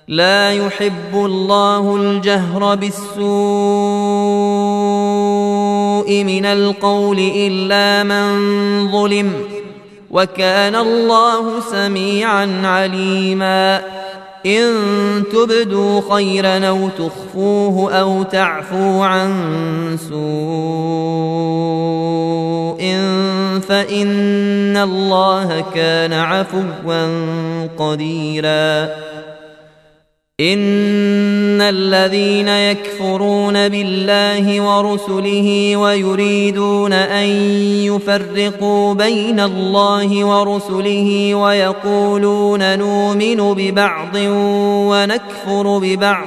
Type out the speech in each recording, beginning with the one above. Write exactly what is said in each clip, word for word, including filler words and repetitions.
لا يحب الله الجهر بالسوء من القول إلا من ظلم، وكان الله سميعا عليما. إن تبدوا خيرا أو تخفوه أو تعفو عن سوء فإن الله كان عفوا قديرا. إن الذين يكفرون بالله ورسله ويريدون أن يفرقوا بين الله ورسله ويقولون نؤمن ببعض ونكفر ببعض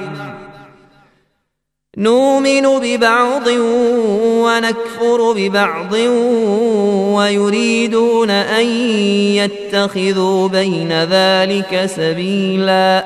نؤمن ببعض ونكفر ببعض ويريدون أن يتخذوا بين ذلك سبيلا،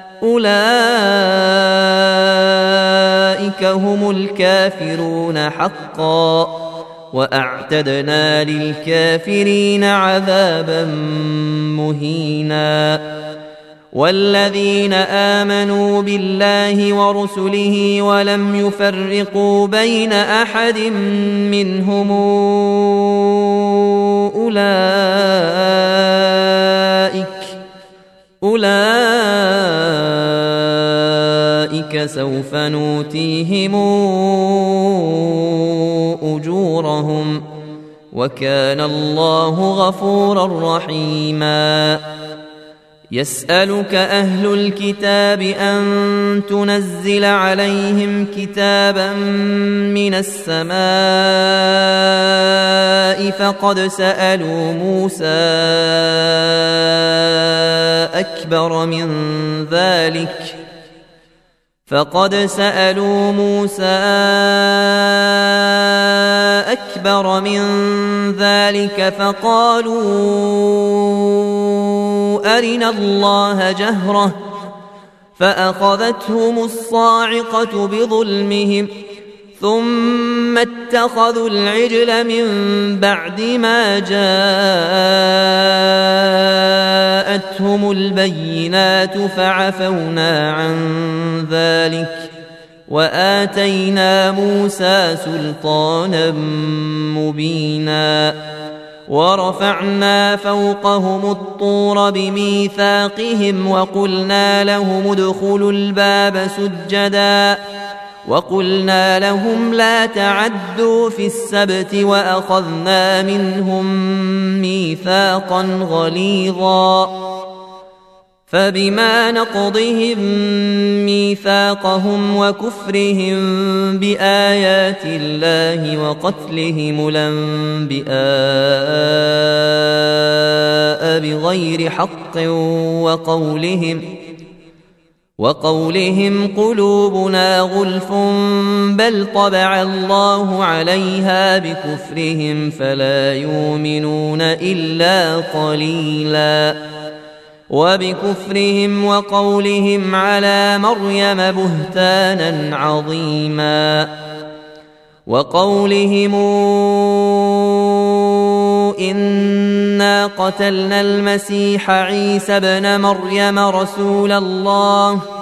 أولئك هم الكافرون حقا، وأعتدنا للكافرين عذابا مهينا. والذين آمنوا بالله ورسله ولم يفرقوا بين أحد منهم أولئك أولئك سوف نؤتيهم أجورهم، وكان الله غفورا رحيما. يسألك أهل الكتاب أن تنزل عليهم كتابا من السماء فقد سألوا موسى أكبر من ذلك فقد سألوا موسى أكبر من ذلك فقالوا أرنا الله جهرة فأخذتهم الصاعقة بظلمهم ثم اتخذوا العجل من بعد ما جاءتهم البينات فعفونا عن ذلك وآتينا موسى سلطانا مبينا. ورفعنا فوقهم الطور بميثاقهم وقلنا لهم ادخلوا الباب سجدا وقلنا لهم لا تعدوا في السبت وأخذنا منهم ميثاقا غليظا. فبما نقضهم ميثاقهم وكفرهم بآيات الله وقتلهم الأنبياء بغير حق وقولهم وقولهم قلوبنا غلف بل طبع الله عليها بكفرهم فلا يؤمنون إلا قليلا. وبكفرهم وقولهم على مريم بهتانا عظيما. وقولهم إنا قتلنا المسيح عيسى ابن مريم رسول الله